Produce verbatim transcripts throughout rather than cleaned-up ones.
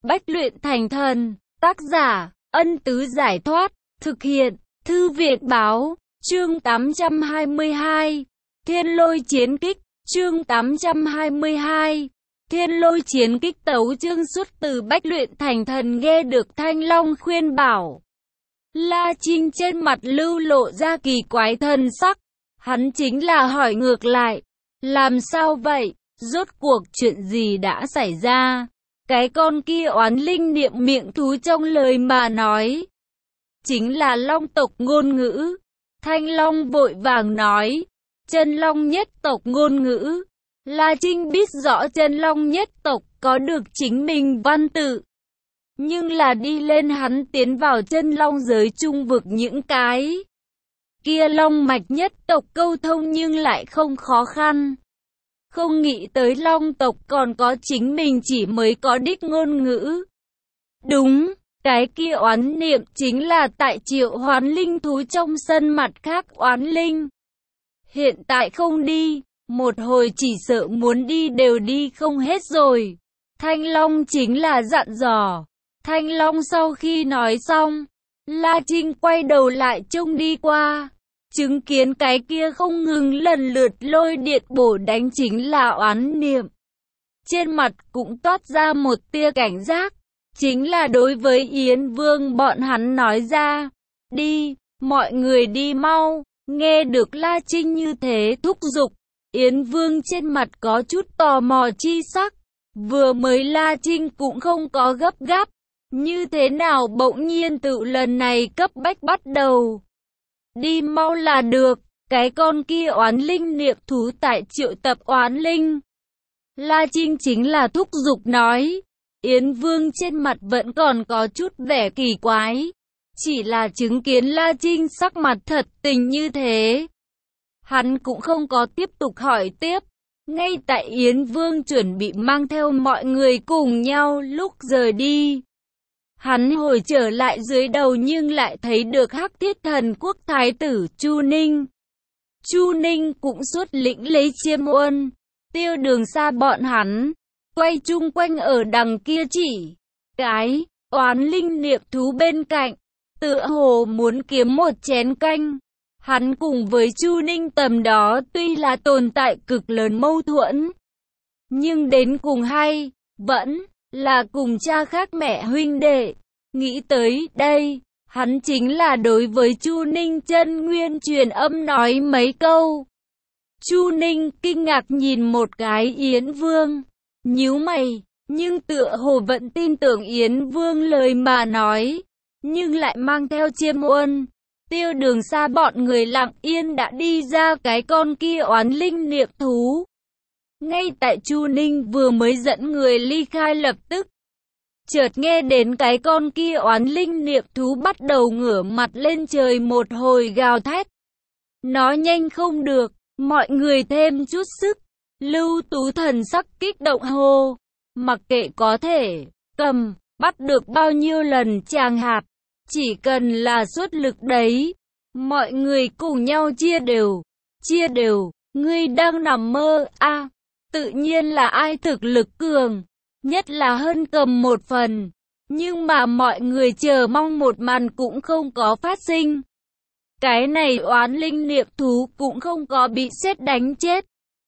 Bách luyện thành thần. Tác giả, Ân Tứ Giải Thoát. Thực hiện, Thư viện Báo. Chương tám trăm hai mươi hai. Thiên Lôi Chiến Kích. Chương tám trăm hai mươi hai. Thiên Lôi Chiến Kích. Tấu chương xuất từ Bách luyện thành thần. Nghe được Thanh Long khuyên bảo, La Trinh trên mặt lưu lộ ra kỳ quái thần sắc. Hắn chính là hỏi ngược lại, làm sao vậy? Rốt cuộc chuyện gì đã xảy ra? Cái con kia oán linh niệm miệng thú trong lời mà nói chính là long tộc ngôn ngữ. Thanh Long vội vàng nói, chân long nhất tộc ngôn ngữ. La Trinh biết rõ chân long nhất tộc có được chính mình văn tự, nhưng là đi lên hắn tiến vào chân long giới trung vực những cái kia long mạch nhất tộc câu thông nhưng lại không khó khăn. Không nghĩ tới long tộc còn có chính mình chỉ mới có đích ngôn ngữ. Đúng, cái kia oán niệm chính là tại triệu hoán linh thú trong sân mặt khác oán linh. Hiện tại không đi, một hồi chỉ sợ muốn đi đều đi không hết rồi. Thanh Long chính là dặn dò. Thanh Long sau khi nói xong, La Trinh quay đầu lại trông đi qua, chứng kiến cái kia không ngừng lần lượt lôi điện bổ đánh chính là oán niệm. Trên mặt cũng toát ra một tia cảnh giác, chính là đối với Yến Vương bọn hắn nói ra, đi, mọi người đi mau. Nghe được La Trinh như thế thúc giục, Yến Vương trên mặt có chút tò mò chi sắc. Vừa mới La Trinh cũng không có gấp gáp, như thế nào bỗng nhiên tự lần này cấp bách bắt đầu. Đi mau là được, cái con kia oán linh niệm thú tại triệu tập oán linh. La Trinh chính là thúc giục nói. Yến Vương trên mặt vẫn còn có chút vẻ kỳ quái, chỉ là chứng kiến La Trinh sắc mặt thật tình như thế, hắn cũng không có tiếp tục hỏi tiếp. Ngay tại Yến Vương chuẩn bị mang theo mọi người cùng nhau lúc rời đi, hắn hồi trở lại dưới đầu nhưng lại thấy được Hắc Thiết Thần Quốc Thái tử Chu Ninh. Chu Ninh cũng xuất lĩnh lấy Chiêm Uân, Tiêu Đường Sa bọn hắn, quay chung quanh ở đằng kia chỉ cái oán linh niệm thú bên cạnh, tựa hồ muốn kiếm một chén canh. Hắn cùng với Chu Ninh tầm đó tuy là tồn tại cực lớn mâu thuẫn, nhưng đến cùng hay vẫn là cùng cha khác mẹ huynh đệ. Nghĩ tới đây, hắn chính là đối với Chu Ninh chân nguyên truyền âm nói mấy câu. Chu Ninh kinh ngạc nhìn một cái Yến Vương, nhíu mày, nhưng tựa hồ vẫn tin tưởng Yến Vương lời mà nói, nhưng lại mang theo Chiêm Uân, Tiêu Đường Sa bọn người lặng yên đã đi ra cái con kia oán linh niệm thú. Ngay tại Chu Ninh vừa mới dẫn người ly khai lập tức, chợt nghe đến cái con kia oán linh niệm thú bắt đầu ngửa mặt lên trời một hồi gào thét. Nó nhanh không được, mọi người thêm chút sức. Lưu Tú thần sắc kích động hô, mặc kệ có thể cầm, bắt được bao nhiêu lần chàng hạt, chỉ cần là xuất lực đấy, mọi người cùng nhau chia đều, chia đều, ngươi đang nằm mơ, a à, tự nhiên là ai thực lực cường, nhất là hơn cầm một phần, nhưng mà mọi người chờ mong một màn cũng không có phát sinh. Cái này oán linh niệm thú cũng không có bị sét đánh chết,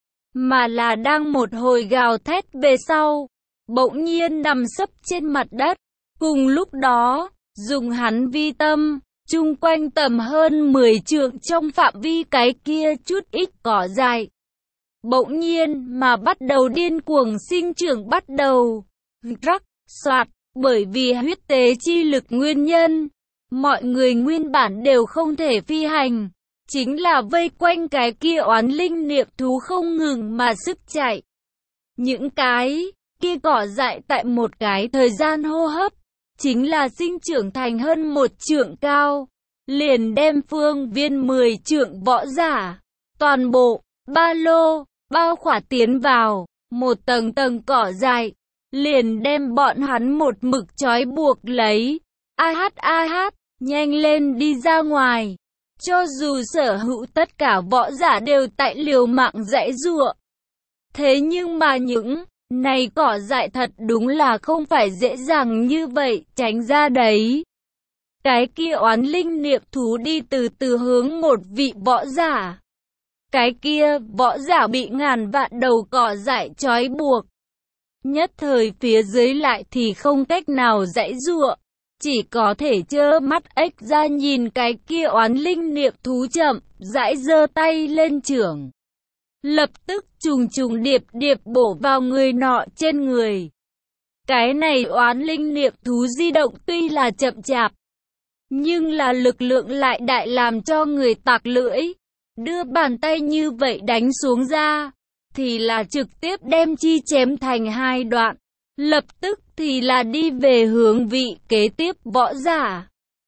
mà là đang một hồi gào thét về sau, bỗng nhiên nằm sấp trên mặt đất. Cùng lúc đó, dùng hắn vi tâm, chung quanh tầm hơn mười trượng trong phạm vi cái kia chút ít cỏ dại, bỗng nhiên mà bắt đầu điên cuồng sinh trưởng bắt đầu. Rắc, soạt, bởi vì huyết tế chi lực nguyên nhân, mọi người nguyên bản đều không thể phi hành, chính là vây quanh cái kia oán linh niệm thú không ngừng mà sức chạy. Những cái kia cỏ dại tại một cái thời gian hô hấp, chính là sinh trưởng thành hơn một trượng cao, liền đem phương viên mười trượng võ giả, toàn bộ, ba lô, bao khỏa tiến vào, một tầng tầng cỏ dại, liền đem bọn hắn một mực trói buộc lấy. A hát a hát, nhanh lên đi ra ngoài. Cho dù sở hữu tất cả võ giả đều tại liều mạng giãy giụa, thế nhưng mà những Này cỏ dại thật đúng là không phải dễ dàng như vậy, tránh ra đấy. Cái kia oán linh niệm thú đi từ từ hướng một vị võ giả. Cái kia võ giả bị ngàn vạn đầu cỏ dại trói buộc. Nhất thời phía dưới lại thì không cách nào giãy giụa, chỉ có thể trơ mắt ếch ra nhìn cái kia oán linh niệm thú chậm rãi giơ tay lên chưởng. Lập tức trùng trùng điệp điệp bổ vào người nọ trên người. Cái này oán linh niệm thú di động tuy là chậm chạp, nhưng là lực lượng lại đại làm cho người tạc lưỡi. Đưa bàn tay như vậy đánh xuống ra, thì là trực tiếp đem chi chém thành hai đoạn. Lập tức thì là đi về hướng vị kế tiếp võ giả.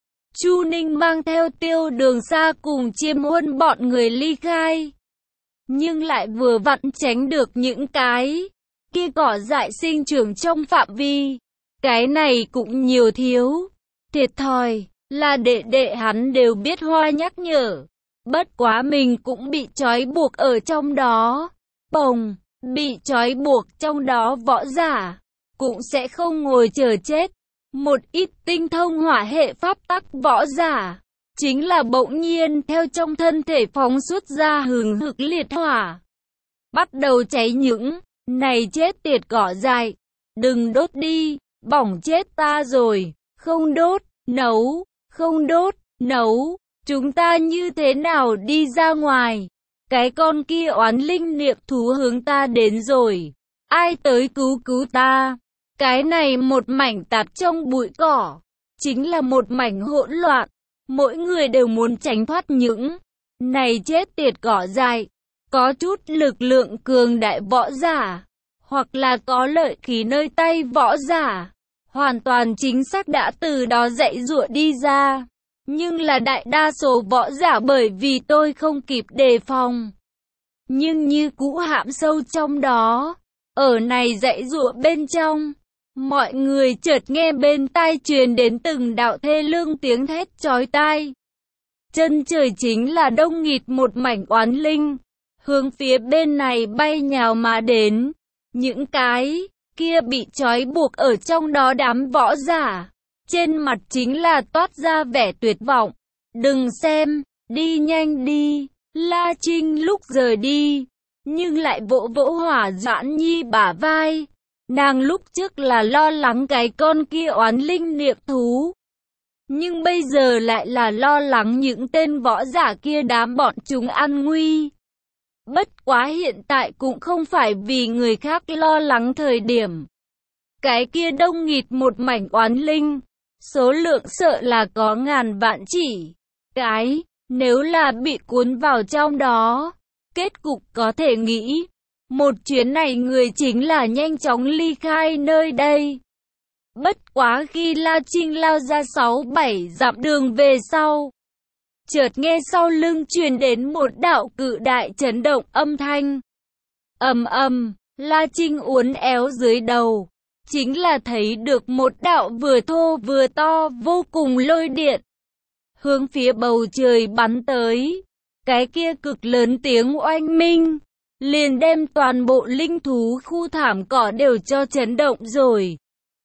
Chu Ninh mang theo Tiêu Đường Sa cùng Chiêm Huân bọn người ly khai. Nhưng lại vừa vặn tránh được những cái kia cỏ dại sinh trưởng trong phạm vi. Cái này cũng nhiều thiếu. Thiệt thòi, là đệ đệ hắn đều biết hoa nhắc nhở. Bất quá mình cũng bị trói buộc ở trong đó. Bồng, bị trói buộc trong đó võ giả cũng sẽ không ngồi chờ chết. Một ít tinh thông hỏa hệ pháp tắc võ giả chính là bỗng nhiên theo trong thân thể phóng xuất ra hừng hực liệt hỏa, bắt đầu cháy những này chết tiệt cỏ dại. Đừng đốt đi, bỏng chết ta rồi. Không đốt, nấu, không đốt, nấu. Chúng ta như thế nào đi ra ngoài? Cái con kia oán linh niệm thú hướng ta đến rồi. Ai tới cứu cứu ta? Cái này một mảnh tạp trong bụi cỏ, chính là một mảnh hỗn loạn. Mỗi người đều muốn tránh thoát những này chết tiệt cỏ dại. Có chút lực lượng cường đại võ giả, hoặc là có lợi khí nơi tay võ giả, hoàn toàn chính xác đã từ đó dạy dụa đi ra. Nhưng là đại đa số võ giả bởi vì tôi không kịp đề phòng, nhưng như cũ hãm sâu trong đó. Ở này dạy dụa bên trong, mọi người chợt nghe bên tai truyền đến từng đạo thê lương tiếng thét chói tai. Chân trời chính là đông nghịt một mảnh oán linh, hướng phía bên này bay nhào mà đến. Những cái kia bị trói buộc ở trong đó đám võ giả, trên mặt chính là toát ra vẻ tuyệt vọng. Đừng xem, đi nhanh đi. La Trinh lúc rời đi, nhưng lại vỗ vỗ Hỏa Doãn Nhi bả vai. Nàng lúc trước là lo lắng cái con kia oán linh niệm thú, nhưng bây giờ lại là lo lắng những tên võ giả kia đám bọn chúng an nguy. Bất quá hiện tại cũng không phải vì người khác lo lắng thời điểm. Cái kia đông nghịt một mảnh oán linh, số lượng sợ là có ngàn vạn chỉ. Cái, nếu là bị cuốn vào trong đó, kết cục có thể nghĩ. Một chuyến này người chính là nhanh chóng ly khai nơi đây. Bất quá khi La Trinh lao ra sáu bảy dặm đường về sau, chợt nghe sau lưng truyền đến một đạo cự đại chấn động âm thanh. Ầm ầm, La Trinh uốn éo dưới đầu, chính là thấy được một đạo vừa thô vừa to vô cùng lôi điện, hướng phía bầu trời bắn tới. Cái kia cực lớn tiếng oanh minh, liền đem toàn bộ linh thú khu thảm cỏ đều cho chấn động rồi.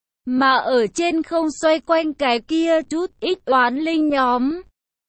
Mà ở trên không xoay quanh cái kia chút ít oán linh nhóm,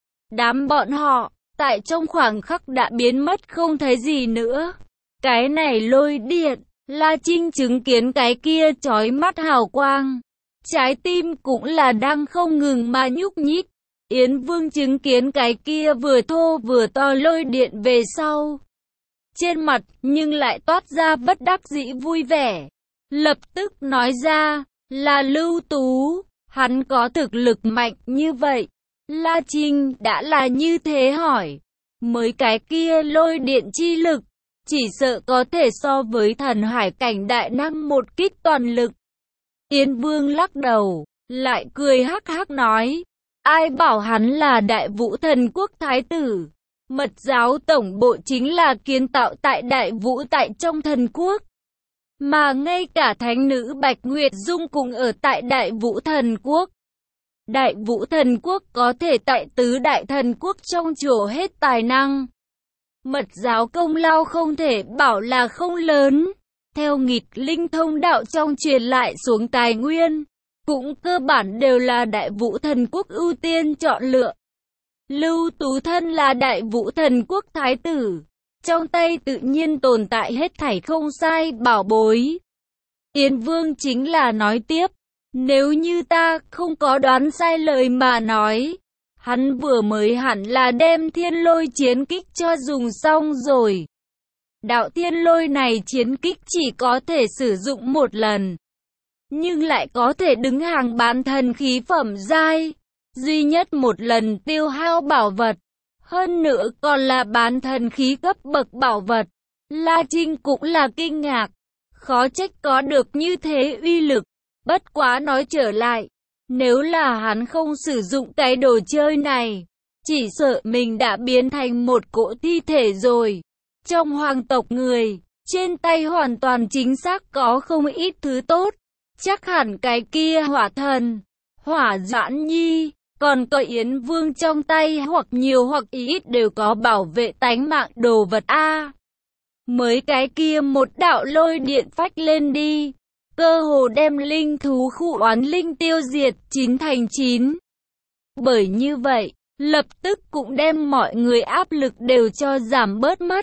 đám bọn họ, tại trong khoảng khắc đã biến mất không thấy gì nữa. Cái này lôi điện, La Trinh chứng kiến cái kia chói mắt hào quang, trái tim cũng là đang không ngừng mà nhúc nhích. Yến Vương chứng kiến cái kia vừa thô vừa to lôi điện về sau, trên mặt nhưng lại toát ra bất đắc dĩ vui vẻ. Lập tức nói ra, là Lưu Tú, hắn có thực lực mạnh như vậy. La Trinh đã là như thế hỏi, mới cái kia lôi điện chi lực, chỉ sợ có thể so với thần hải cảnh đại năng một kích toàn lực. Yến Vương lắc đầu, lại cười hắc hắc nói, ai bảo hắn là Đại Vũ Thần Quốc Thái tử. Mật giáo tổng bộ chính là kiến tạo tại Đại Vũ tại trong thần quốc, mà ngay cả thánh nữ Bạch Nguyệt Dung cũng ở tại Đại Vũ Thần Quốc. Đại Vũ Thần Quốc có thể tại tứ đại thần quốc trong chỗ hết tài năng. Mật giáo công lao không thể bảo là không lớn. theo nghịch linh thông đạo trong truyền lại xuống tài nguyên, cũng cơ bản đều là Đại Vũ Thần Quốc ưu tiên chọn lựa. Lưu Tú Thân là Đại Vũ Thần Quốc thái tử, trong tay tự nhiên tồn tại hết thảy không sai bảo bối. Yến Vương chính là nói tiếp, nếu như ta không có đoán sai lời mà nói, hắn vừa mới hẳn là đem thiên lôi chiến kích cho dùng xong rồi. Đạo thiên lôi này chiến kích chỉ có thể sử dụng một lần, nhưng lại có thể đứng hàng bán thần khí phẩm giai, duy nhất một lần tiêu hao bảo vật, hơn nữa còn là bán thần khí cấp bậc bảo vật. La Trinh cũng là kinh ngạc, khó trách có được như thế uy lực. Bất quá nói trở lại, nếu là hắn không sử dụng cái đồ chơi này, chỉ sợ mình đã biến thành một cỗ thi thể rồi. Trong hoàng tộc người, trên tay hoàn toàn chính xác có không ít thứ tốt, chắc hẳn cái kia hỏa thần, hỏa Doãn Nhi, còn có Yến Vương trong tay hoặc nhiều hoặc ít đều có bảo vệ tánh mạng đồ vật a. Mới cái kia một đạo lôi điện phách lên đi, cơ hồ đem linh thú khu oán linh tiêu diệt chín thành chín. Bởi như vậy, lập tức cũng đem mọi người áp lực đều cho giảm bớt mất.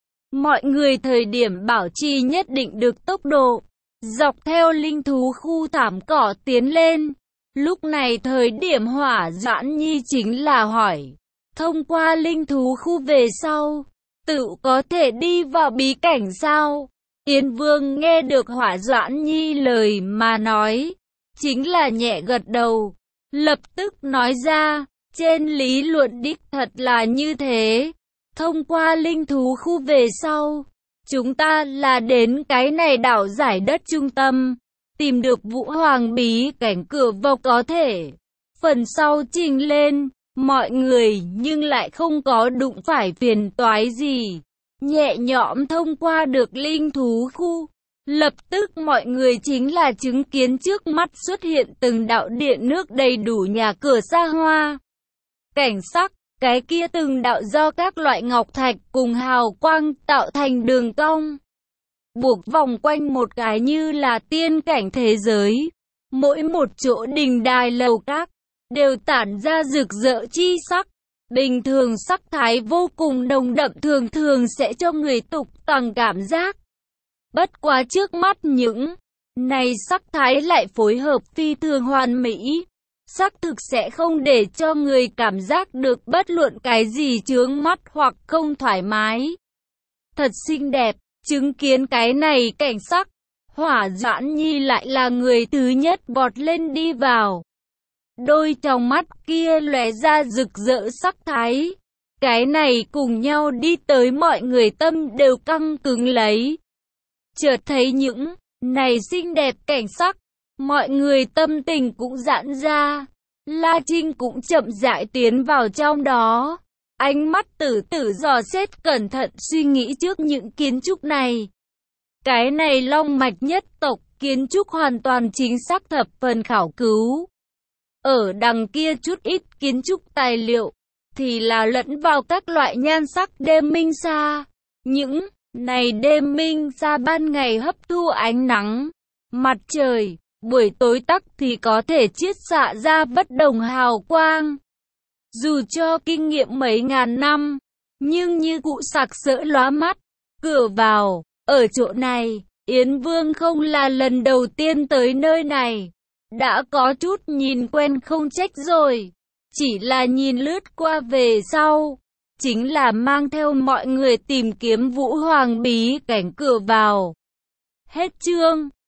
Mọi người thời điểm bảo trì nhất định được tốc độ, dọc theo linh thú khu thảm cỏ tiến lên. Lúc này thời điểm hỏa Doãn Nhi chính là hỏi, thông qua linh thú khu về sau, tự có thể đi vào bí cảnh sao? Yến Vương nghe được hỏa Doãn Nhi lời mà nói, chính là nhẹ gật đầu, lập tức nói ra, trên lý luận đích thật là như thế. Thông qua linh thú khu về sau, chúng ta là đến cái này đảo giải đất trung tâm, tìm được Vũ Hoàng bí cảnh cửa vào có thể. Phần sau trình lên, mọi người nhưng lại không có đụng phải phiền toái gì, nhẹ nhõm thông qua được linh thú khu. Lập tức mọi người chính là chứng kiến trước mắt xuất hiện từng đạo điện nước đầy đủ nhà cửa xa hoa. Cảnh sắc, cái kia từng đạo do các loại ngọc thạch cùng hào quang tạo thành đường cong, buộc vòng quanh một cái như là tiên cảnh thế giới. Mỗi một chỗ đình đài lầu các đều tản ra rực rỡ chi sắc. Bình thường sắc thái vô cùng nồng đậm thường thường sẽ cho người tục tằng cảm giác. Bất quá trước mắt những này sắc thái lại phối hợp phi thường hoàn mỹ, xác thực sẽ không để cho người cảm giác được bất luận cái gì chướng mắt hoặc không thoải mái. Thật xinh đẹp, chứng kiến cái này cảnh sắc, hỏa Doãn Nhi lại là người thứ nhất vọt lên đi vào. Đôi trong mắt kia lóe ra rực rỡ sắc thái. Cái này cùng nhau đi tới mọi người tâm đều căng cứng lấy. Chợt thấy những này xinh đẹp cảnh sắc, mọi người tâm tình cũng giãn ra. La Trinh cũng chậm rãi tiến vào trong đó. Ánh mắt tử tử dò xét cẩn thận suy nghĩ trước những kiến trúc này. Cái này long mạch nhất tộc kiến trúc hoàn toàn chính xác thập phần khảo cứu. Ở đằng kia chút ít kiến trúc tài liệu, thì là lẫn vào các loại nhan sắc đêm minh sa. Những này đêm minh sa ban ngày hấp thu ánh nắng, mặt trời, buổi tối tắc thì có thể chiết xạ ra bất đồng hào quang. Dù cho kinh nghiệm mấy ngàn năm, nhưng như cụ sặc sỡ lóa mắt. Cửa vào, ở chỗ này, Yến Vương không là lần đầu tiên tới nơi này. Đã có chút nhìn quen không trách rồi. Chỉ là nhìn lướt qua về sau, chính là mang theo mọi người tìm kiếm Vũ Hoàng bí cảnh cửa vào. Hết chương.